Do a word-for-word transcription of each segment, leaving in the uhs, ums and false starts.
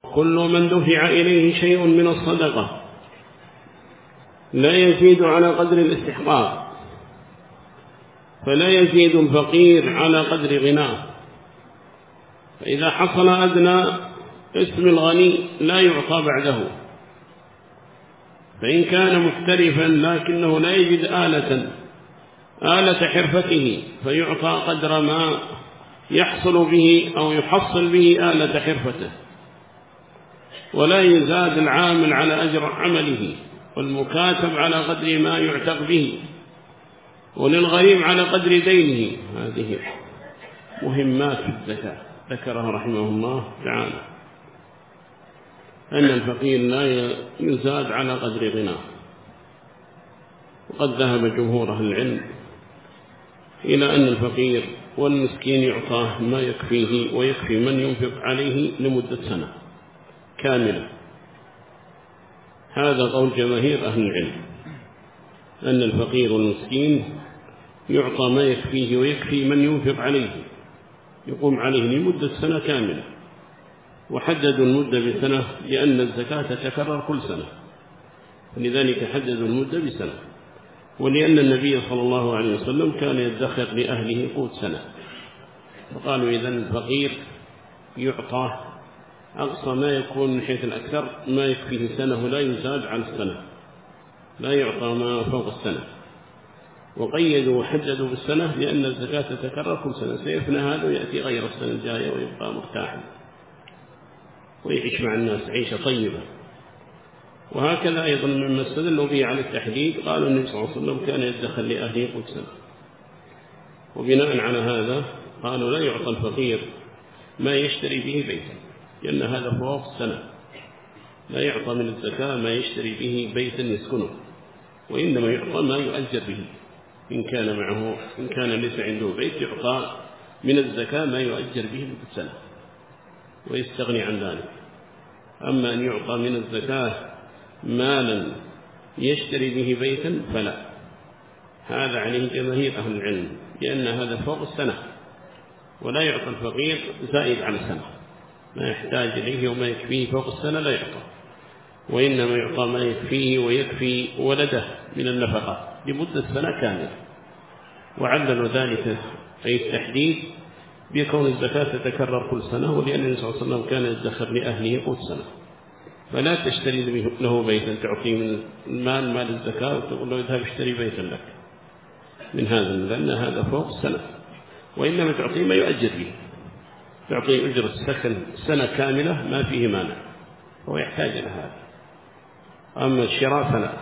كل من دفع إليه شيء من الصدقة لا يزيد على قدر الاستحقاق، فلا يزيد الفقير على قدر غناه. فإذا حصل أدنى اسم الغني لا يعطى بعده. فإن كان محترفا لكنه لا يجد آلة آلة حرفته فيعطى قدر ما يحصل به أو يحصل به آلة حرفته، ولا يزاد العامل على أجر عمله، والمكاتب على قدر ما يعتق به، وللغريم على قدر دينه. هذه مهمات في الزكاة ذكرها رحمه الله تعالى، أن الفقير لا يزاد على قدر غناه. وقد ذهب جمهور أهل العلم إلى أن الفقير والمسكين يعطاه ما يكفيه ويكفي من ينفق عليه لمدة سنة كاملة. هذا قول جماهير أهل العلم، أن الفقير والمسكين يعطى ما يكفيه ويكفي من ينفق عليه، يقوم عليه لمدة سنة كاملة. وحددوا المدة بسنة لأن الزكاة تتكرر كل سنة، فلذلك حددوا المدة بسنة. ولأن النبي صلى الله عليه وسلم كان يدخر لأهله قوت سنة، فقالوا إذن الفقير يعطى أقصى ما يكون من حيث الأكثر ما يكفيه سنة ولا يزاد عن السنة، لا يعطى ما فوق السنة. وقيدوا وحددوا بالسنة لأن الزكاة تتكرر كل سنة، سيفنى هذا ويأتي غير السنة الجاية ويبقى مرتاحا ويعيش مع الناس عيشة طيبة. وهكذا أيضا مما استدلوا به على التحديد قالوا النبي صلى الله عليه وسلم كان يدخل لأهله قوت سنة. وبناء على هذا قالوا لا يعطى الفقير ما يشتري به بيتا، لأن هذا فوق السنة. لا يعطى من الزكاة ما يشتري به بيتا يسكنه، وإنما يعطى ما يؤجر به. إن كان معه إن كان ليس عنده بيت يعطى من الزكاة ما يؤجر به لمدة سنة ويستغني عن ذلك. أما أن يعطى من الزكاة مالا يشتري به بيتا فلا، هذا عليه جماهير أهل العلم، لأن هذا فوق السنة، ولا يعطى الفقير زائد عن السنة، ما يحتاج إليه وما يكفيه فوق السنة لا يعطى، وإنما يعطى ما يكفيه ويكفي ولده من النفقة لمدة سنة كاملة. وعللوا ذلك أي التحديد بكون الزكاة تتكرر كل سنة، ولأن النبي صلى الله عليه وسلم كان يدخر لأهله قوت سنة. فلا تشتري له بيتا تعطيه من المال مال الزكاة وتقول له اذهب اشتري بيتا لك من هذا، لأن هذا فوق السنة، وإنما تعطيه ما يؤجر به، تعطيه أجر السكن سنة كاملة ما فيه مانع، هو يحتاج إلى هذا. أما الشراء فلا.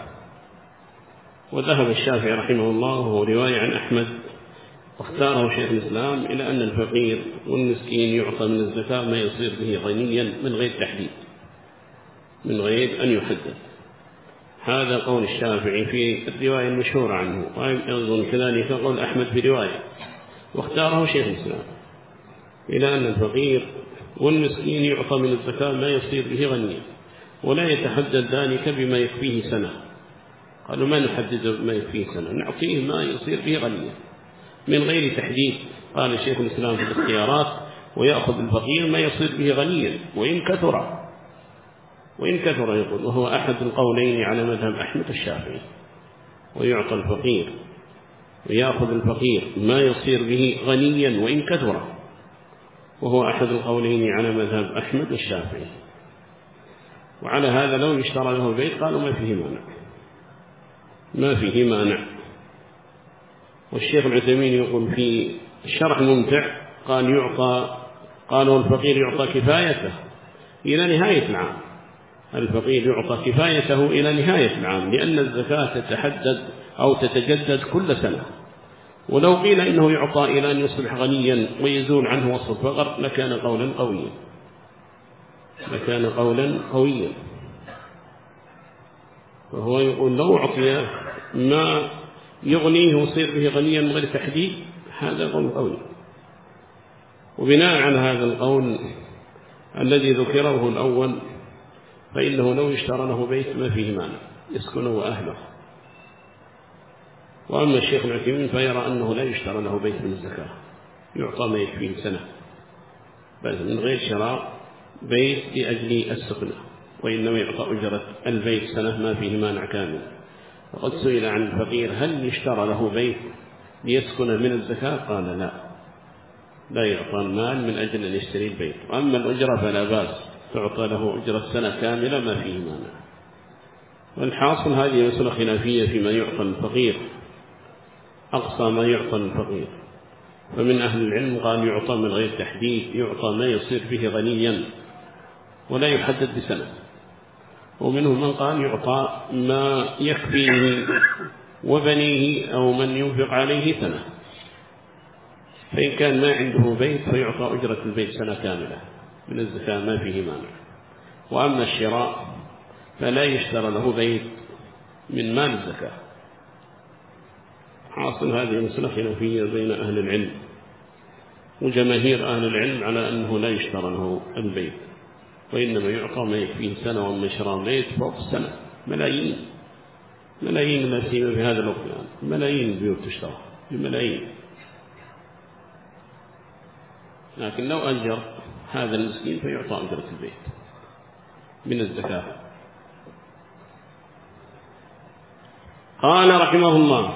وذهب الشافعي رحمه الله وهو رواية عن أحمد واختاره شيخ الإسلام إلى أن الفقير والمسكين يعطى من الزكاة ما يصير به غنيا من غير تحديد، من غير أن يحدد. هذا قول الشافعي في الرواية المشهورة عنه، وأيضا كذلك قول أحمد في رواية، واختاره شيخ الإسلام إلى أن الفقير والمسكين يعطى من الزكاة ما يصير به غنيا، ولا يتحدد ذلك بما يكفيه سنة. قالوا ما نحدد ما يكفيه سنة، نعطيه ما يصير به غنيا من غير تحديد. قال شيخ الإسلام في الاختيارات ويأخذ الفقير ما يصير به غنيا وإن كثر، وإن كثر يقول، وهو أحد القولين على مذهب أحمد الشافعي. ويعطى الفقير ويأخذ الفقير ما يصير به غنيا وإن كثر، وهو أحد القولين على مذهب أحمد الشافعي. وعلى هذا لو اشترى له البيت قالوا ما فيه مانع، ما فيه مانع. والشيخ العثيمين يقول في الشرح الممتع قال يعطى، قالوا الفقير يعطى كفايته إلى نهاية العام، الفقير يعطى كفايته إلى نهاية العام، لأن الزكاة تتحدد أو تتجدد كل سنة. ولو قيل إنه يعطى إلى أن يصبح غنيا ويزول عنه وصف الفقر لكان قولا قويا، لكان قولا قويا. فهو يقول لو أعطي ما يغنيه ويصير به غنيا من غير تحديد هذا قول قوي. وبناء على هذا القول الذي ذكره الأول فإنه لو اشترى له بيت ما فيه مانع يسكنه أهله. وأما الشيخ العثيمين فيرى أنه لا يشترى له بيت من الزكاة، يعطى ما يكفيه سنة بل من غير شراء بيت لأجل السكنة، وإنما يعطى أجرة البيت سنة ما فيه مانع كامل. وقد سئل عن الفقير هل يشترى له بيت ليسكن من الزكاة؟ قال لا، لا يعطى المال من أجل أن يشتري البيت، وأما الأجرة فلا بأس تعطى له أجرة سنة كاملة ما فيه مانع. والحاصل هذه مسألة خلافية فيما يعطى الفقير، أقصى ما يعطى الفقير. فمن أهل العلم قال يعطى من غير تحديد، يعطى ما يصير به غنيا ولا يحدد بسنة. ومنهم من قال يعطى ما يكفيه وبنيه أو من ينفق عليه سنة، فإن كان ما عنده بيت فيعطى أجرة البيت سنة كاملة من الزكاة ما فيه مانع. وأما الشراء فلا يشترى له بيت من مال الزكاة. حاصل هذه مسألة خلافية بين أهل العلم، وجماهير أهل العلم على أنه لا يشترى له البيت، وإنما يعطى ما يكفيه سنة، وما شراء بيت فوق السنة ملايين ملايين لا سيما في هذا الوقت يعني. ملايين البيوت تشترى بملايين. لكن لو أجر هذا المسكين فيعطى أجرة البيت من الزكاة. قال رحمه الله: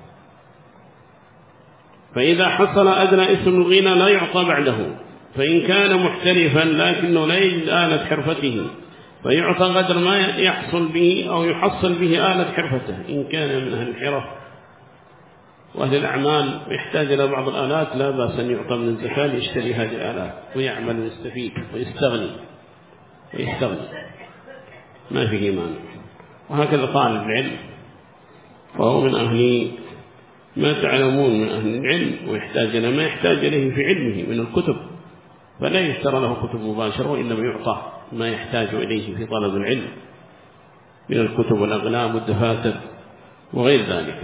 فإذا حصل أدنى اسم الغنى لا يعطى بعده، فإن كان محترفا لكنه لا يجد آلة حرفته فيعطى قدر ما يحصل به أو يحصل به آلة حرفته. إن كان من أهل الحرف وأهل الأعمال يحتاج إلى بعض الآلات لا بأس أن يعطى من الزكاة ليشتري هذه الآلات ويعمل ويستفيد ويستغني ويستغني ما فيه مانع. وهكذا طالب العلم فهو من أهل ما تعلمون من أهل العلم، ويحتاج إلى ما يحتاج إليه في علمه من الكتب، فلا يشترى له كتب مباشرة، وإنما يعطى ما يحتاج إليه في طلب العلم من الكتب والأقلام والدفاتر وغير ذلك.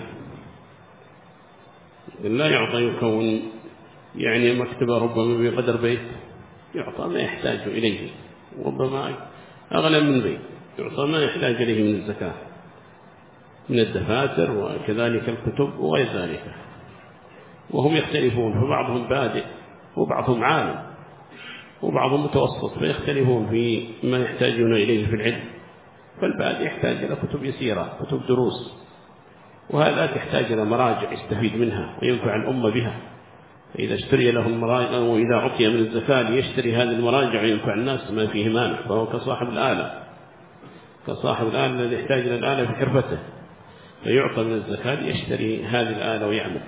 لا يعطى يكون يعني مكتبة ربما بقدر بيت، يعطى ما يحتاج إليه، ربما أغلى من بيت، يعطى ما يحتاج إليه من الزكاة من الدفاتر وكذلك الكتب وغير ذلك. وهم يختلفون، فبعضهم بادئ وبعضهم عالم وبعضهم متوسط، فيختلفون في ما يحتاجون إليه في العلم. فالبادئ يحتاج إلى كتب يسيرة، كتب دروس، وهذا تحتاج إلى مراجع يستفيد منها وينفع الأمة بها. فإذا اشتري له المراجع وإذا عطي من الزكاة ليشتري هذه المراجع وينفع الناس ما فيه مانع، فهو كصاحب الآلة كصاحب الآلة الذي يحتاج إلى الآلة في حرفته، فيعطى من الزكاة ليشتري هذه الآلة ويعمل.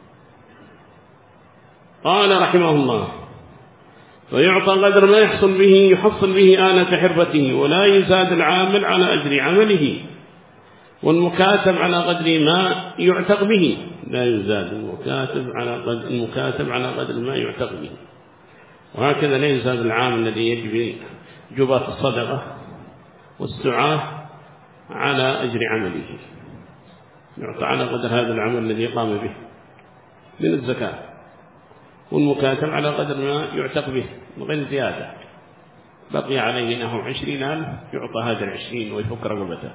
قال رحمه الله: ويعطى قدر ما يحصل به يحصل به آلة حرفته، ولا يزاد العامل على أجر عمله، والمكاتب على قدر ما يعتق به. لا يزاد المكاتب على قدر المكاتب على قدر ما يعتق به. وهكذا لا يزاد العامل الذي يجب جبات الصدقة والسعاة على أجر عمله، يعطى على قدر هذا العمل الذي قام به من الزكاة، والمكاتب على قدر ما يعتق به من غير زيادة. بقي عليه نحو عشرين ألف يعطى هذا العشرين ويفك رقبته.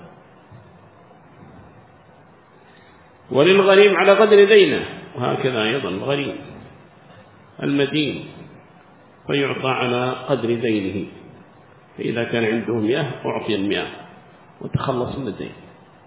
وللغريم على قدر دينه، وهكذا أيضا الغريم المدين فيعطى على قدر دينه، فإذا كان عنده مئة أعطي المئة وتخلص من الدين.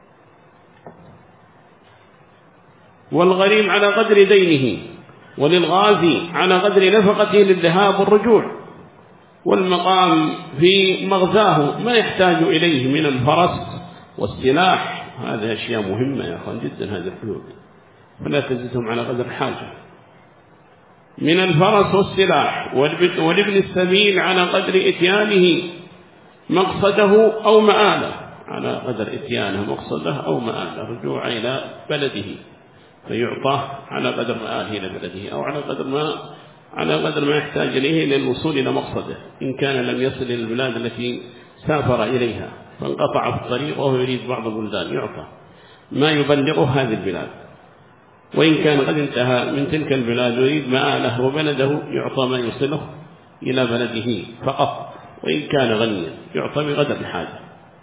والغريم على قدر دينه. وللغازي على قدر نفقته للذهاب والرجوع، والمقام في مغزاه ما يحتاج إليه من الفرس والسلاح. هذه أشياء مهمة يا أخوان جدا هذه الحدود، فلا تزدهم على قدر الحاجة. من الفرس والسلاح. ولابن السبيل على قدر إتيانه مقصده أو مآله، على قدر إتيانه مقصده أو مآله، رجوع إلى بلده، فيعطى على قدر مآله إلى بلده، أو على قدر ما على قدر ما يحتاج إليه للوصول إلى مقصده. إن كان لم يصل إلى البلاد التي سافر إليها فانقطع في الطريق وهو يريد بعض البلدان، يعطى ما يبلغه هذه البلاد. وإن كان قد انتهى من تلك البلاد ويريد مآله وبلده، يعطى ما يصله إلى بلده فقط. وإن كان غنيا يعطى بقدر الحاجة.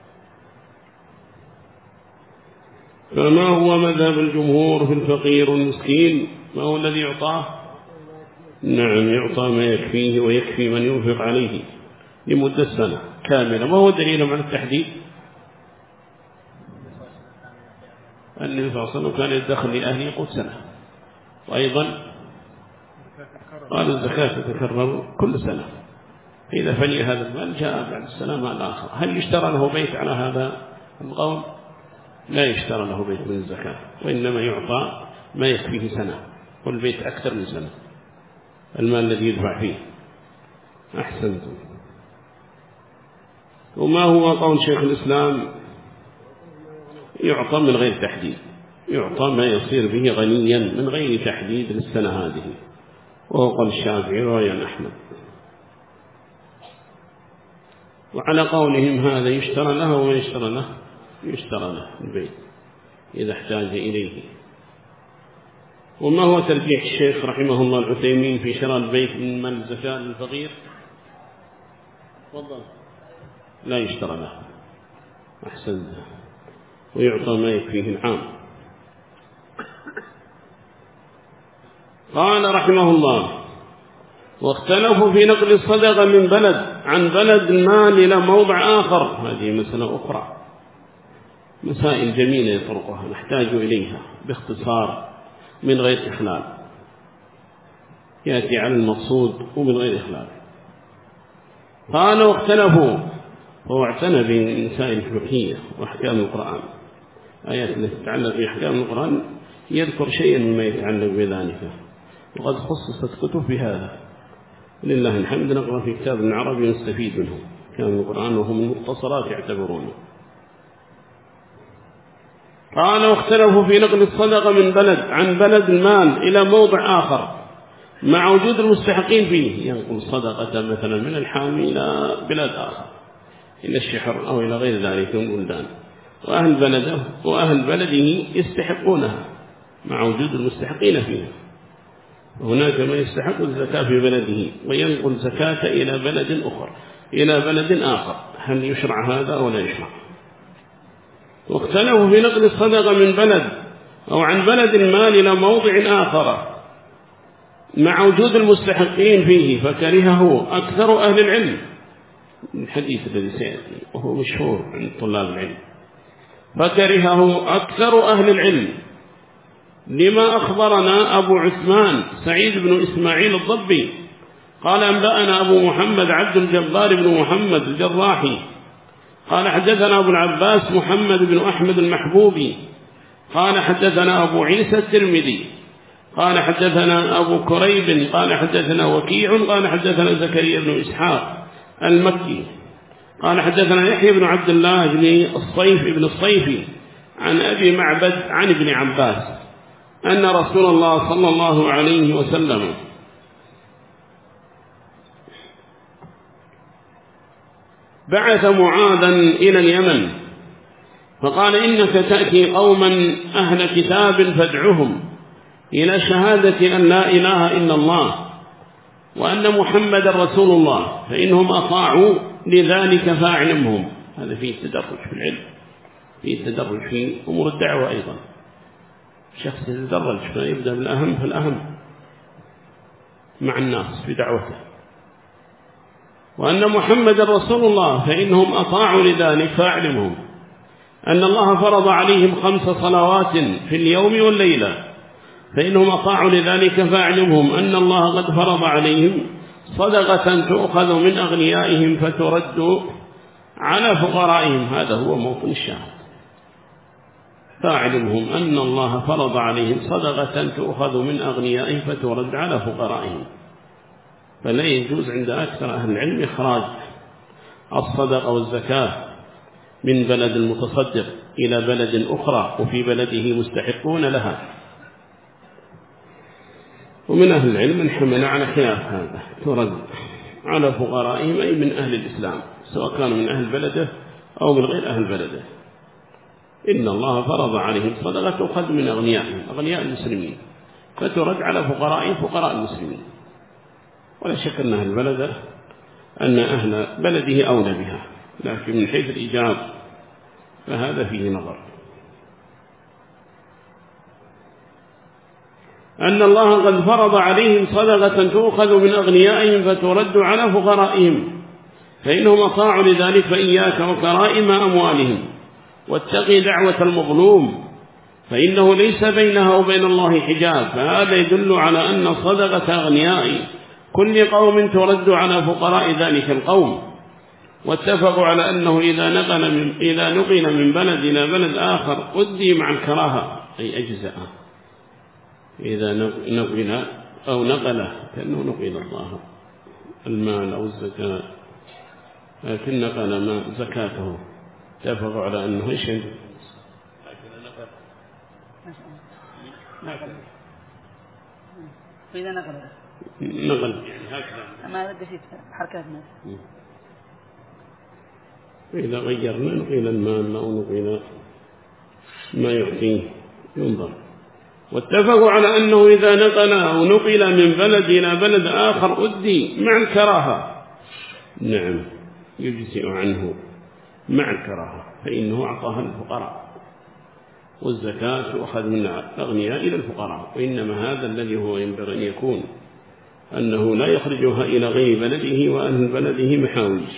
فما هو مذهب الجمهور في الفقير والمسكين؟ ما هو الذي يعطاه؟ نعم، يعطى ما يكفيه ويكفي من ينفق عليه، لمدة سنة كاملة. ما هو دليل على التحديد؟ النبي صلى الله عليه وسلم كان يدخل لأهله قوت سنة، وأيضا قال الزكاة تتكرر كل سنة، فإذا فني هذا المال جاء بعد السنة مال آخر. هل يشترى له بيت على هذا القول؟ لا يشترى له بيت من الزكاة، وإنما يعطى ما يكفيه سنة، والبيت أكثر من سنة المال الذي يدفع فيه. أحسنتم. وما هو قول شيخ الإسلام؟ يعطى من غير تحديد، يعطى ما يصير به غنيا من غير تحديد للسنة هذه، وهو قول الشافعي رواية أحمد. وعلى قولهم هذا يشترى له وما يشترى له؟ يشترى له البيت إذا احتاج إليه. وما هو ترجيح الشيخ رحمه الله العثيمين في شراء البيت من مال الزكاة للفقير؟ تفضل. لا يشترى له. أحسن. ويعطى ما يكفيه العام. قال رحمه الله: واختلفوا في نقل الصدقة من بلد عن بلد المال إلى موضع آخر. هذه مسألة أخرى، مسائل جميلة يطرقها نحتاج إليها باختصار من غير إخلال، يأتي على المقصود ومن غير إخلال. قالوا اختلفوا، هو اعتنى بمسائل الفقهية وأحكام القرآن، آيات التي تتعلق بأحكام القرآن يذكر شيئا مما يتعلق بذلك، وقد خصصت كتب بهذا لله الحمد. نقرأ في كتاب عربي نستفيد منه كان القرآن وهم المختصرات يعتبرونه. قالوا اختلفوا في نقل الصدقة من بلد عن بلد المال إلى موضع آخر مع وجود المستحقين فيه، ينقل الصدقة مثلا من الحامي إلى بلاد آخر، إلى الشحر أو إلى غير ذلك من البلدان، وأهل بلده وأهل بلده يستحقونها مع وجود المستحقين فيها. هناك من يستحق الزكاة في بلده وينقل زكاة إلى بلد أخر إلى بلد آخر، هل يشرع هذا أو لا يشرع؟ واختلفوا في نقل الصدقة من بلد أو عن بلد المال إلى موضع آخر مع وجود المستحقين فيه، فكرهه أكثر أهل العلم. الحديث الذي سيأتي وهو مشهور عند طلاب العلم، فكرهه أكثر أهل العلم لما أخبرنا أبو عثمان سعيد بن إسماعيل الضبي قال أنبأنا أبو محمد عبد الجبار بن محمد الجراحي قال حدثنا أبو العباس محمد بن أحمد المحبوبي قال حدثنا أبو عيسى الترمذي قال حدثنا أبو كريب قال حدثنا وكيع قال حدثنا زكريا بن إسحاق المكي قال حدثنا يحيى بن عبد الله بن الصيف بن الصيفي عن أبي معبد عن ابن عباس أن رسول الله صلى الله عليه وسلم بعث معاذا إلى اليمن فقال: إنك تأتي قوما أهل كتاب فادعهم إلى شهادة أن لا إله إلا الله وأن محمد رسول الله، فإنهم أطاعوا لذلك فاعلمهم. هذا فيه تدرج في العلم، فيه تدرج في أمور الدعوة أيضا، شخص يتدرج فيبدأ بالأهم فالأهم مع الناس في دعوته. وأن محمد رسول الله فإنهم أطاعوا لذلك فاعلمهم أن الله فرض عليهم خمس صلوات في اليوم والليلة، فإنهم أطاعوا لذلك فاعلمهم أن الله قد فرض عليهم صدقة تؤخذ من أغنيائهم فترد على فقرائهم. هذا هو موطن الشاهد، فاعلمهم أن الله فرض عليهم صدقة تؤخذ من أغنيائهم فترد على فقرائهم. فلا يجوز عند أكثر أهل العلم إخراج الصدقة والزكاة من بلد المتصدق إلى بلد أخرى وفي بلده مستحقون لها. ومن أهل العلم من حمل على خلاف هذا، ترد على فقرائهم أي من أهل الإسلام سواء كانوا من أهل بلده أو من غير أهل بلده. إن الله فرض عليهم صدقة تؤخذ من أغنيائهم أغنياء المسلمين فترد على فقرائهم فقراء المسلمين. ولا شك أن أهل بلده أن أهل بلده أولى بها، لكن من حيث الإيجاب فهذا فيه نظر. أن الله قد فرض عليهم صدقة تؤخذ من أغنيائهم فترد على فقرائهم، فإنهم أطاعوا لذلك فإياك وكرائم أموالهم واتقي دعوة المظلوم فإنه ليس بينها وبين الله حجاب. فهذا يدل على أن صدقة أغنياء كل قوم ترد على فقراء ذلك القوم. واتفقوا على أنه إذا نقل من, إذا نقل من بلد إلى بلد آخر أدي مع الكراهة أي أجزاء. إذا نقل أو نقله كأنه نقل الله المال أو الزكاة، لكن نقل ما زكاته اتفقوا على أنه إيش عنده نقل فإذا نقل نقل يعني هكذا ما قصيت حركات الناس. إذا غيرنا نقل المال أو نقل ما يعطيه ينظر. واتفقوا على أنه إذا نقل أو نقل من بلد إلى بلد آخر أدي مع الكراهة. نعم يجزئ عنه مع الكراهة فإنه أعطاها الفقراء، والزكاة تؤخذ من الأغنياء إلى الفقراء. وإنما هذا الذي هو ينبغي أن يكون أنه لا يخرجها إلى غير بلده وأهل بلده محاوج.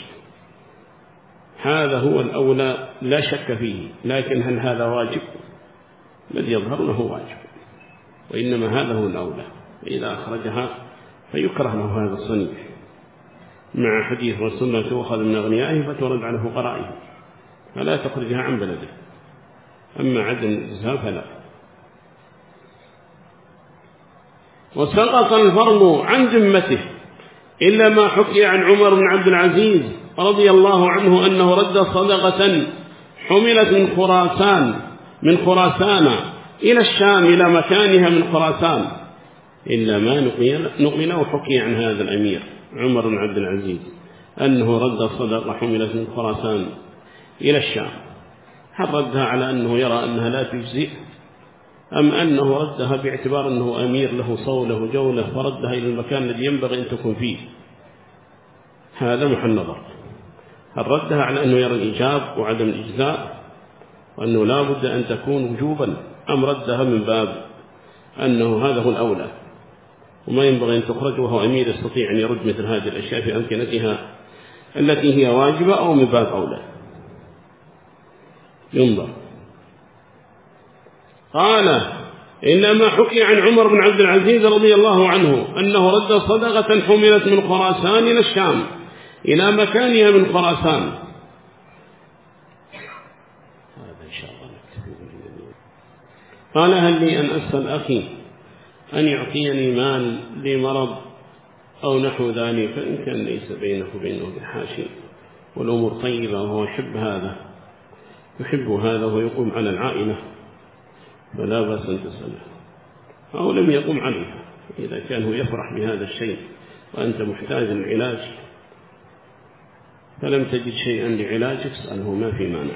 هذا هو الأولى لا شك فيه. لكن هل هذا واجب؟ الذي يظهر له واجب، وإنما هذا هو الأولى. فإذا أخرجها فيكره له هذا الصنيع مع حديث رسول الله تؤخذ من أغنيائه فترد على فقرائه، فلا تخرجها عن بلده. أما عدم الإجزاء فلا. وسقط الفرض عن ذمته إلا ما حكي عن عمر بن عبد العزيز رضي الله عنه أنه رد صدقة حملت من خراسان من خراسان إلى الشام إلى مكانها من خراسان، إلا ما نقل وحكي عن هذا الأمير عمر بن عبد العزيز أنه رد الصدقة حملت من خراسان إلى الشام. هل ردها على أنه يرى أنها لا تجزئ، أم أنه ردها باعتبار أنه أمير له صولة وجولة فردها إلى المكان الذي ينبغي أن تكون فيه؟ هذا محل نظر. هل ردها على أنه يرى الإيجاب وعدم الإجزاء وأنه لا بد أن تكون وجوبا، أم ردها من باب أنه هذا هو الأولى وما ينبغي أن تخرج وهو أمير يستطيع أن يرد مثل هذه الأشياء في أمكنتها التي هي واجبة، أو من باب أولى؟ ينظر. قال إنما حكي عن عمر بن عبد العزيز رضي الله عنه أنه رد صدقة حملت من خراسان إلى الشام إلى مكانها من خراسان. هذا إن شاء الله. قال هل لي أن أسأل أخي أن يعطيني مال لمرض أو نحو ذلك، فإن كان ليس بينه وبينه بالحاشي والأمور طيبة وهو يحب هذا يحب هذا ويقوم على العائلة فلا بأس أن تسأله، أو لم يقوم عليه. إذا كان هو يفرح بهذا الشيء وأنت محتاج للعلاج فلم تجد شيئا لعلاجك اسأله ما في مانع.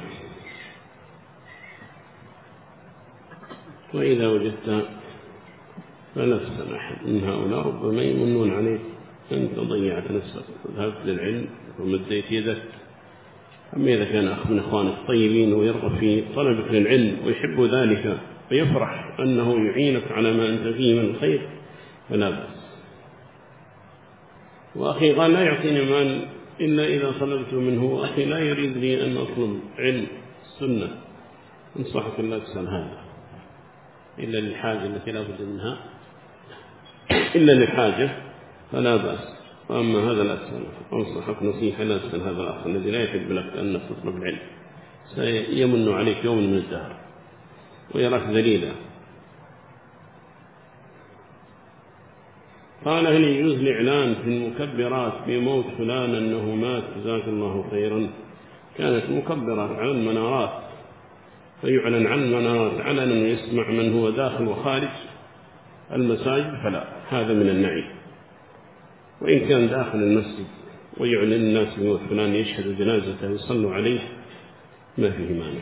وإذا وجدت فلا تسأل أحد من هؤلاء، ربما يمنون عليك أنت ضيعت نفسك وذهبت للعلم ومديت يدك. أما إذا كان أخ من أخوانك طيبين ويرغب في طلبك للعلم ويحب ذلك ويفرح أنه يعينك على ما أنت فيه من الخير فلا بأس. وأخي قال لا يعطيني مال إلا إذا طلبت منه. أخي لا يريد لي أن أطلب علم السنة، انصحك لا تسأل هذا إلا للحاجة التي لا بد منها، إلا للحاجة فلا بأس. وأما هذا لا تسأل. أنصحك نصيحة لا تسأل هذا الأخ الذي لا يحب لك أنك تطلب العلم، سيمن عليك يوم من الدهر ويراك ذليلا. قال هل يجوز الإعلان في المكبرات بموت فلان أنه مات جزاك الله خيرا؟ كانت مكبرات على المنارات فيعلن عن المنارات علنا يسمع من هو داخل وخارج المساجد فلا، هذا من النعي. وإن كان داخل المسجد ويعلن الناس بموت فلان يشهد جنازته ويصلوا عليه ما فيه مانع،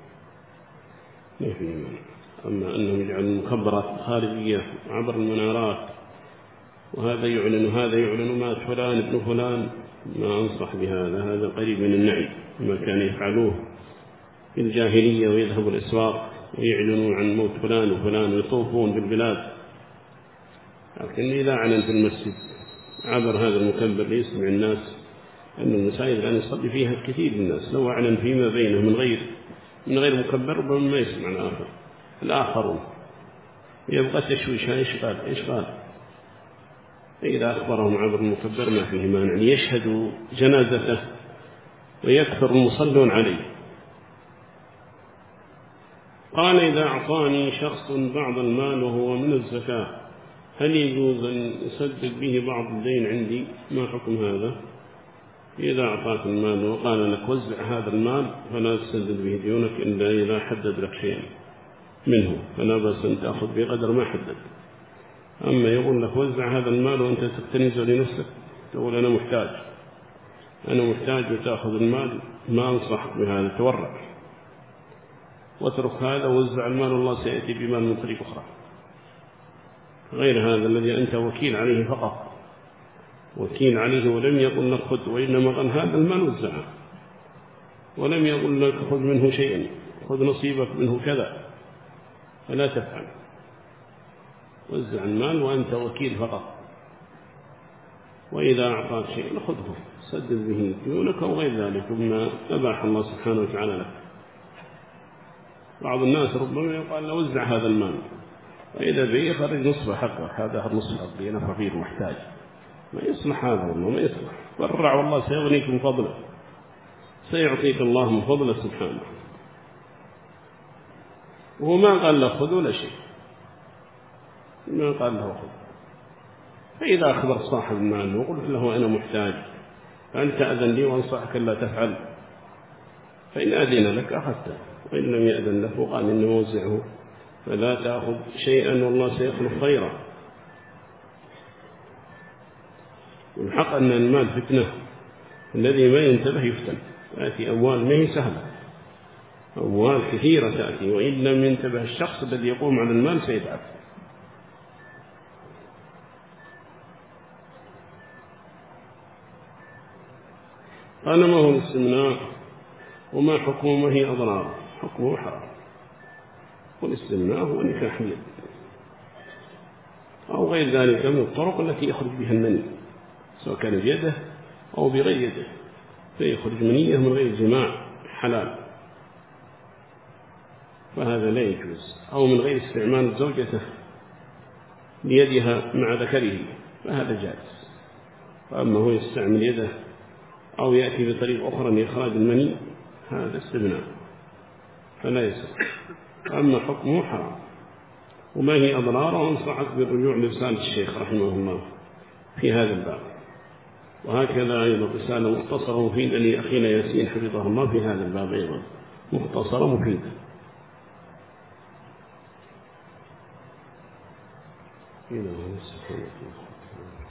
ما فيه مانع. أما أنهم يجعلون المكبرات الخارجية عبر المنارات وهذا يعلن وهذا يعلن مات فلان ابن فلان، ما أنصح بهذا. هذا قريب من النعي، ما كان يفعلوه في الجاهلية ويذهبوا الأسواق ويعلنون عن موت فلان وفلان ويطوفون بالبلاد. لكن إذا أعلن في المسجد عبر هذا المكبر ليسمع الناس أن المساجد الآن يصلي فيها الكثير من الناس، لو أعلن فيما بينه من غير من غير مكبر ربما ما يسمع الآخر الآخرون، يبقى تشويش إشغال إشغال. فإذا أخبرهم عبر المكبر ما فيه مانع يشهدوا جنازته ويكثر المصلون عليه. قال إذا أعطاني شخص بعض المال وهو من الزكاة هل يجوز أن يسدد به بعض الدين عندي؟ ما حكم هذا؟ إذا أعطاك المال وقال لك وزع هذا المال فلا تسدد به ديونك إلا إذا حدد لك شيئا منه، فلا بأس أن تأخذ بقدر ما حدد. أما يقول لك وزع هذا المال وأنت تكتنز لنفسك تقول أنا محتاج أنا محتاج وتأخذ المال، ما أنصحك بهذا، تورع واترك هذا ووزع المال والله سيأتي بمال من طريق أخرى غير هذا الذي أنت وكيل عليه فقط، وكيل عليه ولم يقل لك خذ، وإنما قال هذا المال وزعه ولم يقل لك خذ منه شيئا، خذ نصيبك منه كذا، فلا تفعل، وزع المال وأنت وكيل فقط. وإذا أعطاك شيئا خذه سدد به ديونك أو غير ذلك مما أباح الله سبحانه وتعالى لك. بعض الناس ربما يقال له وزع هذا المال وإذا به خرج نصف حقه، هذا نصف حقي أنا فقير محتاج، ما يصلح هذا والله ما يصلح. برع والله سيغنيك من فضله، سيعطيك الله من فضله سبحانه، وهو ما قال له خذ ولا شيء، ما قال له خذ. فإذا أخبر صاحب المال وقلت له أنا محتاج فأنت أذن لي وأنصحك لا تفعل، فإن أذن لك أخذته، وإن لم يأذن له وقال إنه موزعه فلا تأخذ شيئا والله سيخلق خيرا. والحق أن المال فتنة، الذي ما ينتبه يفتن، تأتي أموال ما هي سهلة، أموال كثيرة تأتي، وإن لم ينتبه الشخص الذي يقوم على المال سيتعب. قال ما هو الاستمناء وما حكمه وما هي أضراره؟ حكمه حرام، والاستمناء هو نكاح يد أو غير ذلك من الطرق التي يخرج بها المني، سواء كان بيده أو بغير يده، فيخرج منيه من غير جماع حلال، فهذا لا يجوز. أو من غير استعمال زوجته ليدها مع ذكره فهذا جائز. فأما هو يستعمل يده أو يأتي بطريق أخرى لإخراج المني هذا استبناء فلا يصح. أما حكمه حرام. وما هي أضراره؟ أنصحك بالرجوع لرسالة الشيخ رحمه الله في هذا الباب، وهكذا أيضا رسالة مختصرة مفيدة لأخينا ياسين حفظه الله في هذا الباب أيضا مختصرة مفيدة. إلى الله سبحانه وتعالى.